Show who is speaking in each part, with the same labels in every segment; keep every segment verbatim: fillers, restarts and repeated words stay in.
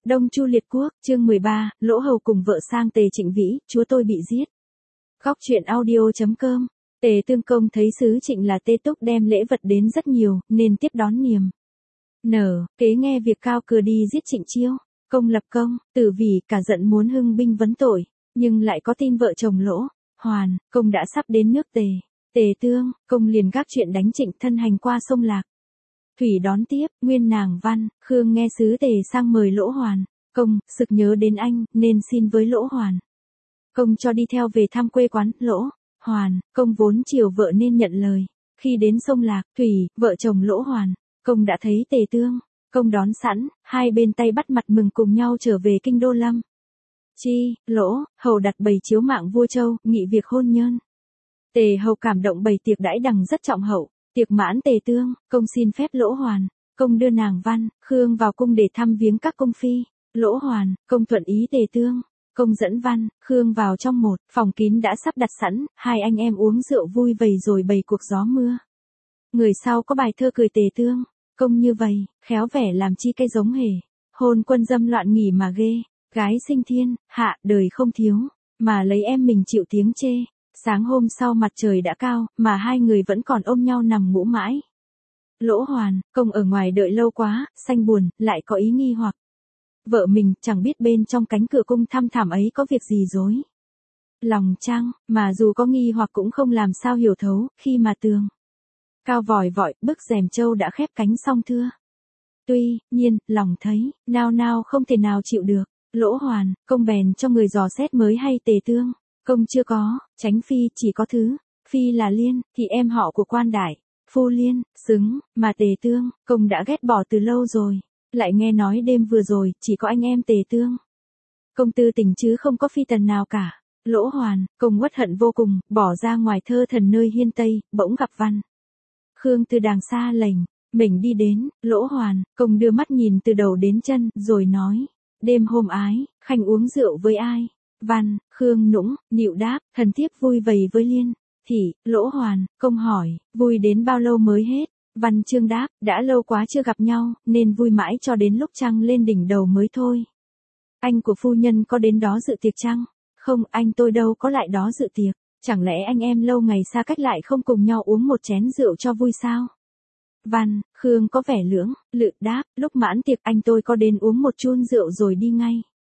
Speaker 1: Đông Chu Liệt Quốc, chương mười ba, Lỗ Hầu cùng vợ sang Tề Trịnh Vĩ, chúa tôi bị giết. Góc truyện audio.com. Tề Tương Công thấy sứ Trịnh là Tê Túc đem lễ vật đến rất nhiều, nên tiếp đón niềm nở, kế nghe việc cao cưa đi giết Trịnh Chiêu, công lập công, tử vì cả giận muốn hưng binh vấn tội, nhưng lại có tin vợ chồng Lỗ Hoàn, công đã sắp đến nước Tề. Tề Tương Công liền gác chuyện đánh Trịnh thân hành qua sông Lạc Thủy đón tiếp. Nguyên nàng Văn Khương nghe sứ Tề sang mời Lỗ Hoàn, công sực nhớ đến anh, nên xin với Lỗ Hoàn, công cho đi theo về thăm quê quán. Lỗ Hoàn, công vốn chiều vợ nên nhận lời. Khi đến sông Lạc Thủy, vợ chồng Lỗ Hoàn, công đã thấy Tề Tương Công đón sẵn, hai bên tay bắt mặt mừng cùng nhau trở về kinh đô Lâm Chi. Lỗ Hầu đặt bày chiếu mạng vua Châu, nghị việc hôn nhân. Tề Hầu cảm động bày tiệc đãi đằng rất trọng hậu. Tiệc mãn Tề Tương Công xin phép Lỗ Hoàn, công đưa nàng Văn Khương vào cung để thăm viếng các cung phi. Lỗ Hoàn, công thuận ý Tề Tương Công dẫn Văn Khương vào trong một phòng kín đã sắp đặt sẵn, hai anh em uống rượu vui vầy rồi bày cuộc gió mưa. Người sau có bài thơ cười Tề Tương Công như vậy, khéo vẻ làm chi cây giống hề. Hôn quân dâm loạn nghỉ mà ghê, gái sinh thiên hạ đời không thiếu, mà lấy em mình chịu tiếng chê. Sáng hôm sau mặt trời đã cao, mà hai người vẫn còn ôm nhau nằm ngủ mãi. Lỗ Hoàn, công ở ngoài đợi lâu quá, sanh buồn, lại có ý nghi hoặc. Vợ mình chẳng biết bên trong cánh cửa cung thăm thẳm ấy có việc gì dối lòng chăng, mà dù có nghi hoặc cũng không làm sao hiểu thấu, khi mà tường cao vòi vọi, bức rèm châu đã khép cánh xong thưa. Tuy nhiên, lòng thấy, nao nao không thể nào chịu được. Lỗ Hoàn, công bèn cho người dò xét mới hay Tề Tương Công chưa có, tránh phi chỉ có thứ, phi là Liên, thì em họ của quan đại, phu Liên, xứng, mà Tề Tương Công đã ghét bỏ từ lâu rồi, lại nghe nói đêm vừa rồi, chỉ có anh em Tề Tương Công tư tình chứ không có phi tần nào cả. Lỗ Hoàn, công uất hận vô cùng, bỏ ra ngoài thơ thần nơi hiên Tây, bỗng gặp Văn Khương từ đàng xa lệnh, mình đi đến. Lỗ Hoàn, công đưa mắt nhìn từ đầu đến chân, rồi nói, đêm hôm ái, khanh uống rượu với ai? Văn Khương nũng nịu đáp, thần thiếp vui vầy với Liên Thị. Lỗ Hoàn, công hỏi, vui đến bao lâu mới hết? Văn Chương đáp, đã lâu quá chưa gặp nhau, nên vui mãi cho đến lúc trăng lên đỉnh đầu mới thôi. Anh của phu nhân có đến đó dự tiệc chăng? Không, anh tôi đâu có lại đó dự tiệc. Chẳng lẽ anh em lâu ngày xa cách lại không cùng nhau uống một chén rượu cho vui sao? Văn Khương có vẻ lưỡng lự đáp, lúc mãn tiệc anh tôi có đến uống một chun rượu rồi đi ngay.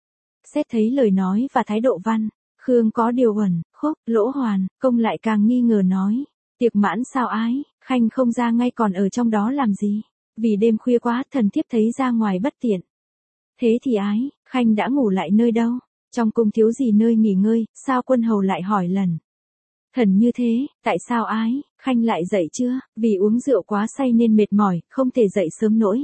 Speaker 1: Xét thấy lời nói và thái độ Văn Khương có điều uẩn khúc. Lỗ Hoàn, công lại càng nghi ngờ nói, tiệc mãn sao ái, khanh không ra ngay còn ở trong đó làm gì? Vì đêm khuya quá, thần thiếp thấy ra ngoài bất tiện. Thế thì ái, khanh đã ngủ lại nơi đâu? Trong cung thiếu gì nơi nghỉ ngơi, sao quân hầu lại hỏi lần thần như thế? Tại sao ái, khanh lại dậy chưa? Vì uống rượu quá say nên mệt mỏi, không thể dậy sớm nổi.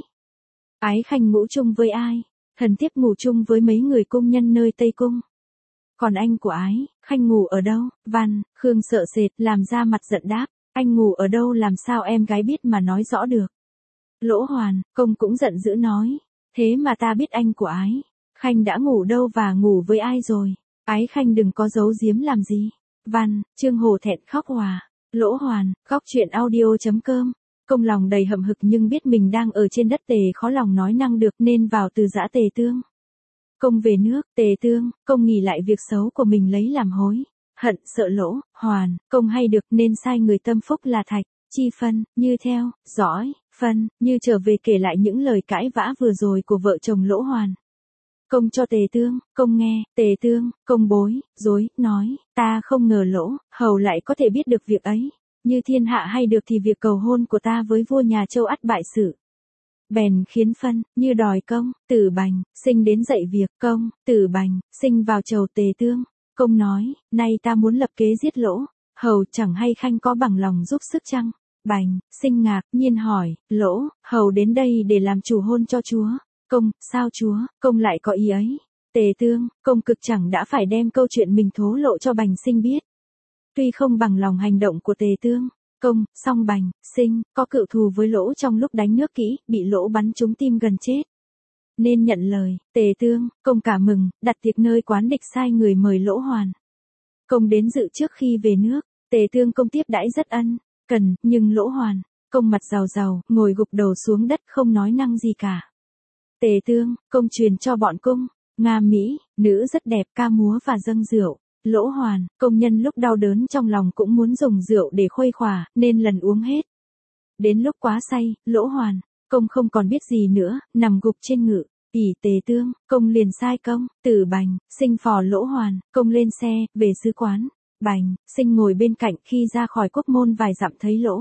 Speaker 1: Ái khanh ngủ chung với ai? Thần thiếp ngủ chung với mấy người cung nhân nơi Tây Cung. Còn anh của ái, khanh ngủ ở đâu? Văn Khương sợ sệt, làm ra mặt giận đáp, anh ngủ ở đâu làm sao em gái biết mà nói rõ được. Lỗ Hoàn, công cũng giận dữ nói, thế mà ta biết anh của ái, khanh đã ngủ đâu và ngủ với ai rồi? Ái khanh đừng có giấu giếm làm gì. Văn Chương hổ thẹn khóc hòa. Lỗ Hoàn, góc truyện audio.com. Công lòng đầy hậm hực nhưng biết mình đang ở trên đất Tề khó lòng nói năng được nên vào từ giã Tề Tương Công về nước. Tề Tương Công nghỉ lại việc xấu của mình lấy làm hối hận, sợ Lỗ Hoàn Công hay được nên sai người tâm phúc là Thạch Chi Phân Như theo dõi Phân Như trở về kể lại những lời cãi vã vừa rồi của vợ chồng Lỗ Hoàn. Công cho Tề Tương Công nghe. Tề Tương Công bối rối nói, ta không ngờ Lỗ Hầu lại có thể biết được việc ấy. Như thiên hạ hay được thì việc cầu hôn của ta với vua nhà Châu ắt bại sự. Bèn khiến Phân Như đòi Công Tử Bành sinh đến dạy việc. Công Tử Bành sinh vào chầu Tề Tương Công nói, nay ta muốn lập kế giết Lỗ Hầu, chẳng hay khanh có bằng lòng giúp sức chăng? Bành sinh ngạc nhiên hỏi, Lỗ Hầu đến đây để làm chủ hôn cho chúa. Công, sao chúa? Công lại có ý ấy? Tề Tương Công cực chẳng đã phải đem câu chuyện mình thố lộ cho Bành sinh biết. Tuy không bằng lòng hành động của Tề Tương Công, song Bành sinh có cựu thù với Lỗ trong lúc đánh nước Kỹ, bị Lỗ bắn trúng tim gần chết, nên nhận lời. Tề Tương Công cả mừng, đặt tiệc nơi quán địch, sai người mời Lỗ Hoàn Công đến dự trước khi về nước. Tề Tương Công tiếp đãi rất ân cần, nhưng Lỗ Hoàn Công mặt rào rào, ngồi gục đầu xuống đất không nói năng gì cả. Tề tương, công truyền cho bọn cung. Nga Mỹ, nữ rất đẹp ca múa và dâng rượu. Lỗ Hoàn, công nhân lúc đau đớn trong lòng cũng muốn dùng rượu để khuây khỏa, nên lần uống hết. Đến lúc quá say, Lỗ Hoàn, công không còn biết gì nữa, nằm gục trên ngự. ỷ Tề tương, công liền sai công, Tử Bành, Sinh phò Lỗ Hoàn, công lên xe, về sứ quán. Bành, Sinh ngồi bên cạnh, khi ra khỏi quốc môn vài dặm thấy Lỗ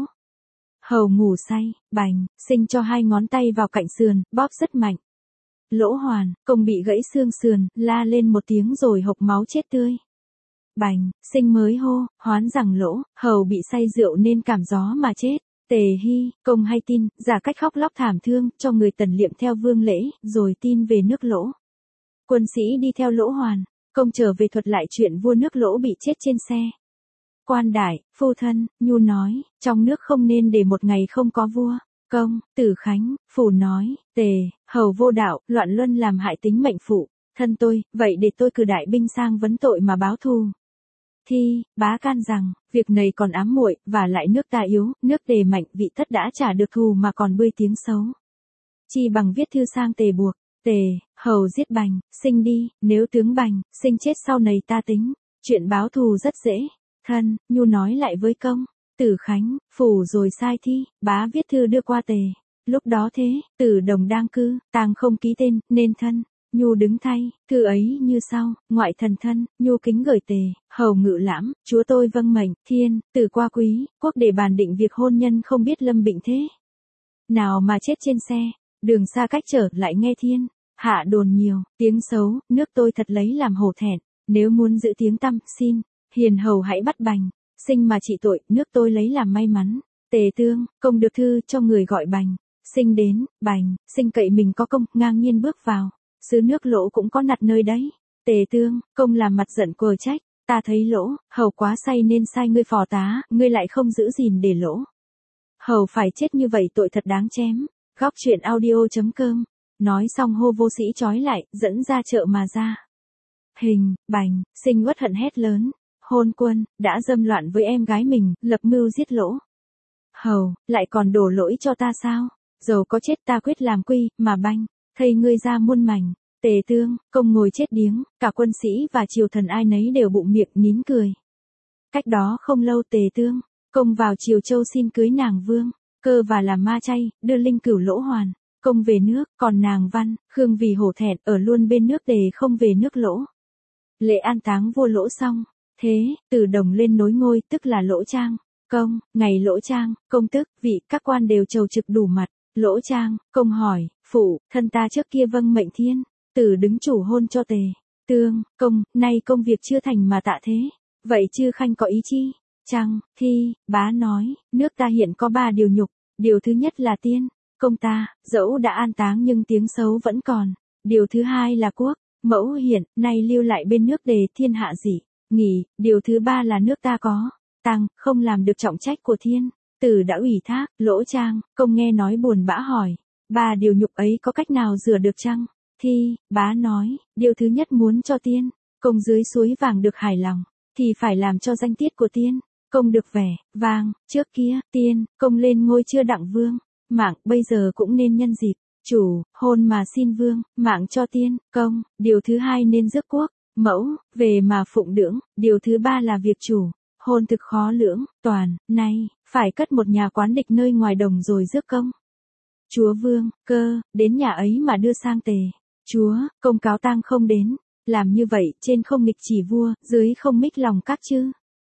Speaker 1: Hầu ngủ say. Bành, Sinh cho hai ngón tay vào cạnh sườn, bóp rất mạnh. Lỗ Hoàn, công bị gãy xương sườn, la lên một tiếng rồi hộc máu chết tươi. Bành, Sinh mới hô, hoán rằng Lỗ Hầu bị say rượu nên cảm gió mà chết. Tề Hy, công hay tin, giả cách khóc lóc thảm thương, cho người tần liệm theo vương lễ, rồi tin về nước Lỗ. Quân sĩ đi theo Lỗ Hoàn, công trở về thuật lại chuyện vua nước Lỗ bị chết trên xe. Quan đại, phu thân, Nhu nói, trong nước không nên để một ngày không có vua. Công, Tử Khánh, phủ nói, Tề, Hầu vô đạo, loạn luân làm hại tính mệnh phụ, thân tôi, vậy để tôi cử đại binh sang vấn tội mà báo thù. Thi, bá can rằng, việc này còn ám muội, và lại nước ta yếu, nước Tề mạnh, vị tất đã trả được thù mà còn bươi tiếng xấu. Chi bằng viết thư sang Tề buộc, Tề, Hầu giết Bành, Sinh đi, nếu tướng Bành, Sinh chết sau này ta tính, chuyện báo thù rất dễ. Thân, Nhu nói lại với công, Tử Khánh, phủ rồi sai Thi, bá viết thư đưa qua Tề. Lúc đó thế, Tử Đồng đang cư, tang không ký tên, nên thân. Nhu đứng thay, thư ấy như sau, ngoại thần thân, Nhu kính gửi Tề, Hầu ngự lãm, chúa tôi vâng mệnh, thiên, Tử qua quý, quốc để bàn định việc hôn nhân không biết lâm bệnh thế. Nào mà chết trên xe, đường xa cách trở lại nghe thiên, hạ đồn nhiều, tiếng xấu, nước tôi thật lấy làm hổ thẹn, nếu muốn giữ tiếng tăm, xin, hiền hầu hãy bắt Bành, Sinh mà trị tội, nước tôi lấy làm may mắn. Tề tương, công được thư cho người gọi Bành, Sinh đến, Bành, Sinh cậy mình có công, ngang nhiên bước vào. Xứ nước Lỗ cũng có nặt nơi đấy. Tề tương, công làm mặt giận cờ trách, ta thấy Lỗ Hầu quá say nên sai ngươi phò tá, ngươi lại không giữ gìn để Lỗ Hầu phải chết như vậy, tội thật đáng chém. Góc truyện audio chấm com. Nói xong hô vô sĩ trói lại, dẫn ra chợ mà ra. Hình, Bành, Sinh uất hận hét lớn, hôn quân, đã dâm loạn với em gái mình, lập mưu giết Lỗ Hầu, lại còn đổ lỗi cho ta sao? Dầu có chết ta quyết làm quy, mà Bành, thây ngươi ra muôn mảnh. Tề tương, công ngồi chết điếng, cả quân sĩ và triều thần ai nấy đều bụng miệng nín cười. Cách đó không lâu Tề tương, công vào Triều Châu xin cưới nàng Vương Cơ và làm ma chay, đưa linh cửu Lỗ Hoàn, công về nước, còn nàng Văn, Khương vì hổ thẹn ở luôn bên nước Tề không về nước Lỗ. Lễ an táng vua Lỗ xong, thế, Tử Đồng lên nối ngôi tức là Lỗ Trang, công, ngày Lỗ Trang, công tức, vị, các quan đều chầu trực đủ mặt. Lỗ Trang, công hỏi, phụ, thân ta trước kia vâng mệnh thiên, Tử đứng chủ hôn cho Tề tương, công, nay công việc chưa thành mà tạ thế, vậy chư khanh có ý chi? Trang, Thi, bá nói, nước ta hiện có ba điều nhục, điều thứ nhất là tiên, công ta, dẫu đã an táng nhưng tiếng xấu vẫn còn, điều thứ hai là quốc, mẫu hiện, nay lưu lại bên nước Tề thiên hạ dị, nghỉ, điều thứ ba là nước ta có, tăng, không làm được trọng trách của thiên. Tử đã ủy thác, Lỗ Trang, công nghe nói buồn bã hỏi, ba điều nhục ấy có cách nào rửa được chăng? Thi, bá nói, điều thứ nhất muốn cho tiên, công dưới suối vàng được hài lòng, thì phải làm cho danh tiết của tiên, công được vẻ, vang, trước kia, tiên, công lên ngôi chưa đặng vương, mạng, bây giờ cũng nên nhân dịp, chủ, hôn mà xin vương, mạng cho tiên, công, điều thứ hai nên rước quốc, mẫu, về mà phụng dưỡng, điều thứ ba là việc chủ. Hôn thực khó lưỡng, toàn, nay, phải cất một nhà quán địch nơi ngoài đồng rồi rước công. Chúa Vương, Cơ, đến nhà ấy mà đưa sang Tề. Chúa, công cáo tang không đến. Làm như vậy, trên không nghịch chỉ vua, dưới không mích lòng các chư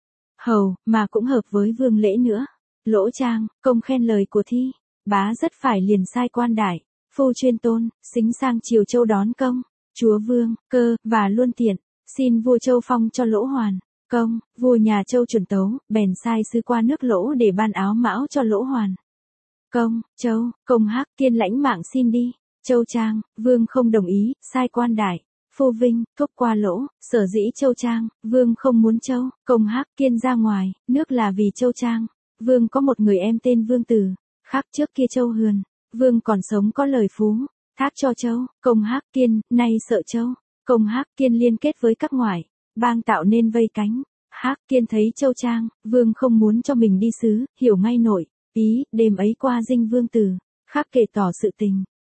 Speaker 1: hầu, mà cũng hợp với vương lễ nữa. Lỗ Trang, công khen lời của Thi. Bá rất phải liền sai quan đại, phu chuyên tôn, xính sang Triều Châu đón công. Chúa Vương, Cơ, và luôn tiện, xin vua Châu phong cho Lỗ Hoàn. Công, vua nhà Châu chuẩn tấu, bèn sai sứ qua nước Lỗ để ban áo mão cho Lỗ Hoàn. Công, Châu, công hắc, tiên lãnh mạng xin đi. Châu Trang, vương không đồng ý, sai quan đại, phu vinh, thúc qua Lỗ, sở dĩ Châu Trang, vương không muốn Châu, công hắc, kiên ra ngoài, nước là vì Châu Trang. Vương có một người em tên Vương Tử, khác trước kia Châu Hườn, vương còn sống có lời phú, thác cho Châu, công hắc kiên, nay sợ Châu, công hắc kiên liên kết với các ngoại. Bang tạo nên vây cánh, Hắc Kiên thấy Châu Trang, vương không muốn cho mình đi xứ, hiểu ngay nội, ý, đêm ấy qua dinh vương tử, khắc kể tỏ sự tình,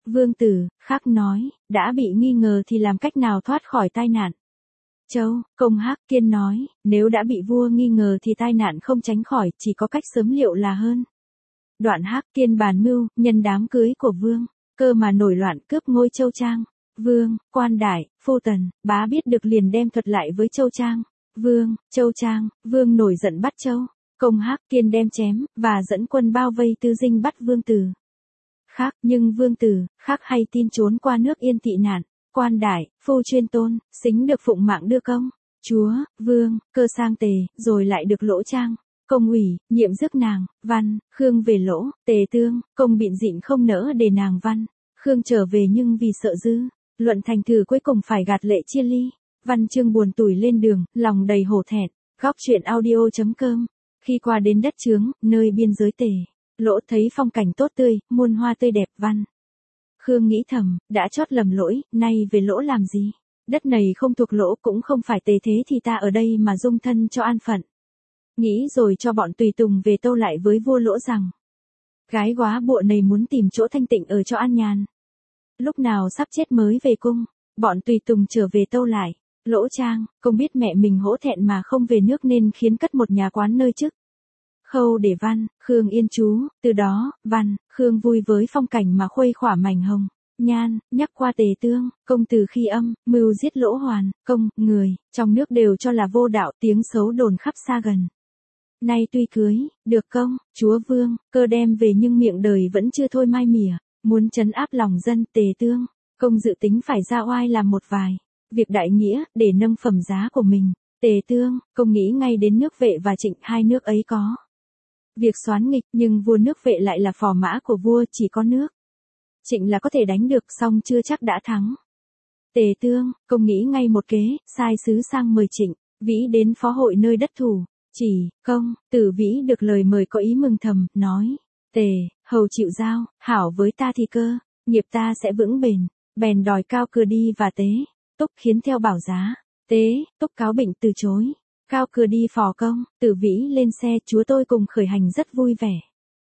Speaker 1: Vương Tử, Khắc nói, đã bị nghi ngờ thì làm cách nào thoát khỏi tai nạn. Châu, Công Hắc Kiên nói, nếu đã bị vua nghi ngờ thì tai nạn không tránh khỏi, chỉ có cách sớm liệu là hơn. Đoạn Hắc Kiên bàn mưu, nhân đám cưới của Vương, Cơ mà nổi loạn cướp ngôi Châu Trang. Vương, Quan Đại, Phu Tần, bá biết được liền đem thuật lại với Châu Trang. Vương, Châu Trang, Vương nổi giận bắt Châu. Công Hắc Kiên đem chém, và dẫn quân bao vây Tư Dinh bắt Vương Tử. Khắc, nhưng Vương Tử, Khắc hay tin trốn qua nước Yên tị nạn. Quan Đại, Phu Chuyên Tôn, xính được phụng mạng đưa công. Chúa, Vương, Cơ sang Tề, rồi lại được Lỗ Trang. Công ủy, nhiệm rước nàng, Văn, Khương về Lỗ, Tề tương, Công biện dịn không nỡ để nàng Văn. Khương trở về nhưng vì sợ dư, luận thành thử cuối cùng phải gạt lệ chia ly. Văn Chương buồn tủi lên đường, lòng đầy hổ thẹn. Góc truyện audio chấm com. Khi qua đến đất Chướng, nơi biên giới Tề, Lỗ thấy phong cảnh tốt tươi, muôn hoa tươi đẹp. Văn Khương nghĩ thầm, đã chót lầm lỗi, nay về Lỗ làm gì? Đất này không thuộc Lỗ cũng không phải Tề, thế thì ta ở đây mà dung thân cho an phận. Nghĩ rồi cho bọn tùy tùng về tâu lại với vua Lỗ rằng, gái góa bụa này muốn tìm chỗ thanh tịnh ở cho an nhàn. Lúc nào sắp chết mới về cung, bọn tùy tùng trở về tâu lại. Lỗ Trang, Công biết mẹ mình hổ thẹn mà không về nước nên khiến cất một nhà quán nơi chức Khâu để Văn, Khương yên trú. Từ đó, Văn, Khương vui với phong cảnh mà khuây khỏa mảnh hồng nhan, nhắc qua Tề tương, Công từ khi âm, mưu giết Lỗ Hoàn, Công, người, trong nước đều cho là vô đạo, tiếng xấu đồn khắp xa gần. Nay tuy cưới, được Công, chúa Vương, Cơ đem về nhưng miệng đời vẫn chưa thôi mai mỉa, muốn trấn áp lòng dân. Tề tương, Công dự tính phải ra oai làm một vài việc đại nghĩa, để nâng phẩm giá của mình. Tề tương, Công nghĩ ngay đến nước Vệ và Trịnh, hai nước ấy có việc soán nghịch, nhưng vua nước Vệ lại là phò mã của vua, chỉ có nước Trịnh là có thể đánh được, song chưa chắc đã thắng. Tề tương, Công nghĩ ngay một kế, sai sứ sang mời Trịnh Vĩ đến phó hội nơi đất thủ. Chỉ, Công, Tử Vĩ được lời mời có ý mừng thầm, nói, Tề, hầu chịu giao, hảo với ta thì cơ, nghiệp ta sẽ vững bền. Bèn đòi Cao Cừ đi và Tế Túc khiến theo bảo giá. Tế Túc cáo bệnh từ chối. Cao Cừ đi phò Công, Tử Vĩ lên xe, chúa tôi cùng khởi hành rất vui vẻ.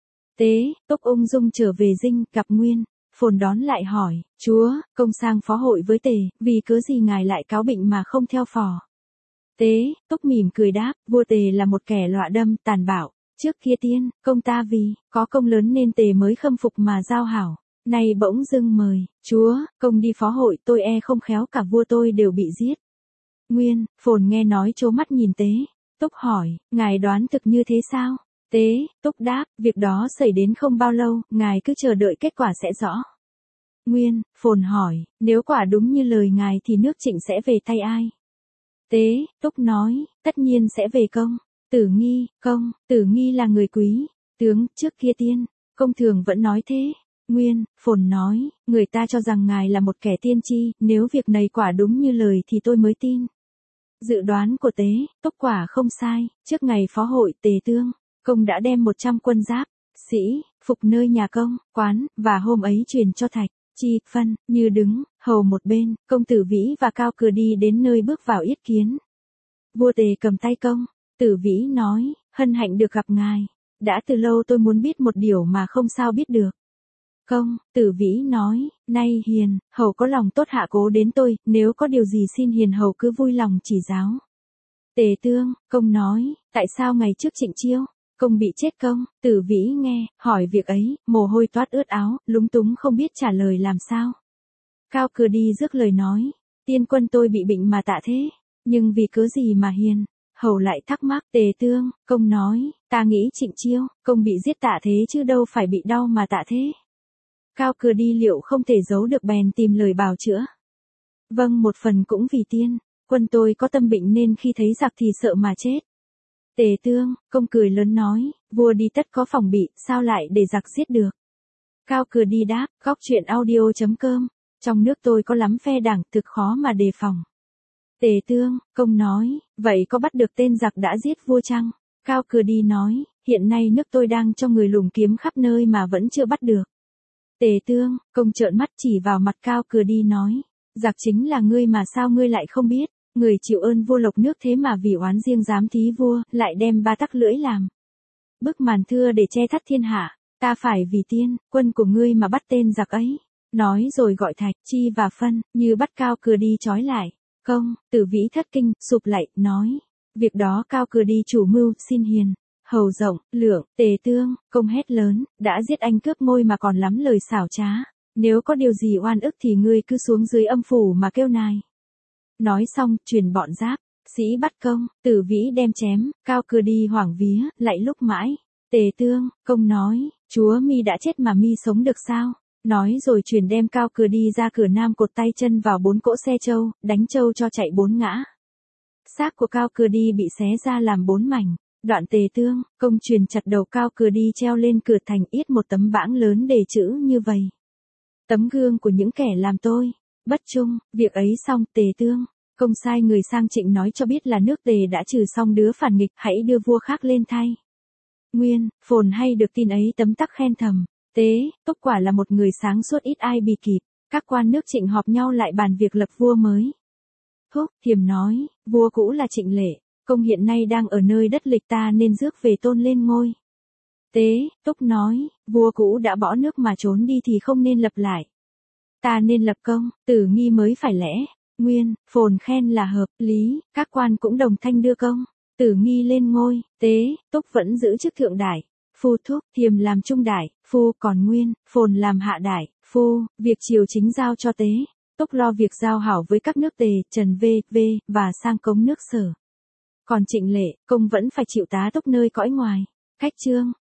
Speaker 1: Tế Túc ung dung trở về dinh, gặp Nguyên Phồn đón lại hỏi, chúa, Công sang phó hội với Tề, vì cớ gì ngài lại cáo bệnh mà không theo phò? Tế Túc mỉm cười đáp, vua Tề là một kẻ lọa đâm, tàn bạo. Trước kia tiên, Công ta vì có công lớn nên Tề mới khâm phục mà giao hảo. Nay bỗng dưng mời, chúa, Công đi phó hội, tôi e không khéo cả vua tôi đều bị giết. Nguyên Phồn nghe nói trố mắt nhìn Tế Túc hỏi, ngài đoán thực như thế sao? Tế Túc đáp, việc đó xảy đến không bao lâu, ngài cứ chờ đợi kết quả sẽ rõ. Nguyên Phồn hỏi, nếu quả đúng như lời ngài thì nước Trịnh sẽ về tay ai? Tế Túc nói, tất nhiên sẽ về Công. Tử Nghi, Công, Tử Nghi là người quý tướng, trước kia tiên, Công thường vẫn nói thế. Nguyên Phồn nói, người ta cho rằng ngài là một kẻ tiên tri, nếu việc này quả đúng như lời thì tôi mới tin. Dự đoán của Tế Túc quả không sai, trước ngày phó hội, Tề tương, Công đã đem một trăm quân giáp sĩ phục nơi nhà Công, quán, và hôm ấy truyền cho Thạch Chi, Phân, Như đứng hầu một bên. Công Tử Vĩ và Cao Cừ đi đến nơi bước vào yết kiến. Vua Tề cầm tay Công, Tử Vĩ nói, hân hạnh được gặp ngài, đã từ lâu tôi muốn biết một điều mà không sao biết được. Công, Tử Vĩ nói, nay hiền hầu có lòng tốt hạ cố đến tôi, nếu có điều gì xin hiền hầu cứ vui lòng chỉ giáo. Tề tương, Công nói, tại sao ngày trước Trịnh Chiêu, Công bị chết? Công, Tử Vĩ nghe, hỏi việc ấy, mồ hôi toát ướt áo, lúng túng không biết trả lời làm sao. Cao Cừ đi rước lời nói, tiên quân tôi bị bệnh mà tạ thế, nhưng vì cớ gì mà hiền hầu lại thắc mắc? Tề tương, Công nói, ta nghĩ Trịnh Chiêu, Công bị giết tạ thế chứ đâu phải bị đau mà tạ thế. Cao Cừ đi liệu không thể giấu được bèn tìm lời bào chữa. Vâng, một phần cũng vì tiên quân tôi có tâm bệnh nên khi thấy giặc thì sợ mà chết. Tề tương, Công cười lớn nói, vua đi tất có phòng bị, sao lại để giặc giết được? Cao Cừ đi đáp, góc truyện audio chấm com, trong nước tôi có lắm phe đảng, thực khó mà đề phòng. Tề tương, Công nói, vậy có bắt được tên giặc đã giết vua chăng? Cao Cừ đi nói, hiện nay nước tôi đang cho người lùng kiếm khắp nơi mà vẫn chưa bắt được. Tề tương, Công trợn mắt chỉ vào mặt Cao Cừ đi nói, giặc chính là ngươi mà sao ngươi lại không biết? Người chịu ơn vua lộc nước thế mà vì oán riêng dám thí vua, lại đem ba tắc lưỡi làm bức màn thưa để che thắt thiên hạ. Ta phải vì tiên quân của ngươi mà bắt tên giặc ấy. Nói rồi gọi Thạch, Chi và Phân, như bắt Cao Cửa đi trói lại. Công, Tử Vĩ thất kinh, sụp lại, nói. Việc đó Cao Cửa đi chủ mưu, xin hiền. Hầu Rộng, Lượng, Tề Tương, Công hét lớn, đã giết anh cướp ngôi mà còn lắm lời xảo trá. Nếu có điều gì oan ức thì ngươi cứ xuống dưới âm phủ mà kêu nài. Nói xong, truyền bọn Giáp, sĩ bắt Công, Tử Vĩ đem chém, Cao Cửa đi hoảng vía, lại lúc mãi. Tề Tương, Công nói, chúa mi đã chết mà mi sống được sao? Nói rồi truyền đem Cao Cửa đi ra cửa nam cột tay chân vào bốn cỗ xe trâu, đánh trâu cho chạy bốn ngã. Xác của Cao Cửa đi bị xé ra làm bốn mảnh. Đoạn Tề Tương, Công truyền chặt đầu Cao Cửa đi treo lên cửa thành, yết một tấm bảng lớn đề chữ như vậy. Tấm gương của những kẻ làm tôi, bất trung. Việc ấy xong, Tề Tương, Công sai người sang Trịnh nói cho biết là nước Tề đã trừ xong đứa phản nghịch, hãy đưa vua khác lên thay. Nguyên, Phồn hay được tin ấy tấm tắc khen thầm. Tế, Túc quả là một người sáng suốt ít ai bì kịp. Các quan nước Trịnh họp nhau lại bàn việc lập vua mới. Húc, Thiềm nói, vua cũ là Trịnh Lệ. Công hiện nay đang ở nơi đất lịch, ta nên rước về tôn lên ngôi. Tế, Túc nói, vua cũ đã bỏ nước mà trốn đi thì không nên lập lại. Ta nên lập Công, Tử Nghi mới phải lẽ. Nguyên, Phồn khen là hợp lý, các quan cũng đồng thanh đưa Công, Tử Nghi lên ngôi. Tế, Túc vẫn giữ chức thượng đại. Phu Thúc, Thiềm làm trung đại. Phu, còn Nguyên, Phồn làm hạ đại. Phu, việc triều chính giao cho Tế. Túc lo việc giao hảo với các nước Tề, Trần V, V, và sang cống nước Sở. Còn Trịnh Lệ, Công vẫn phải chịu tá túc nơi cõi ngoài. Cách chương.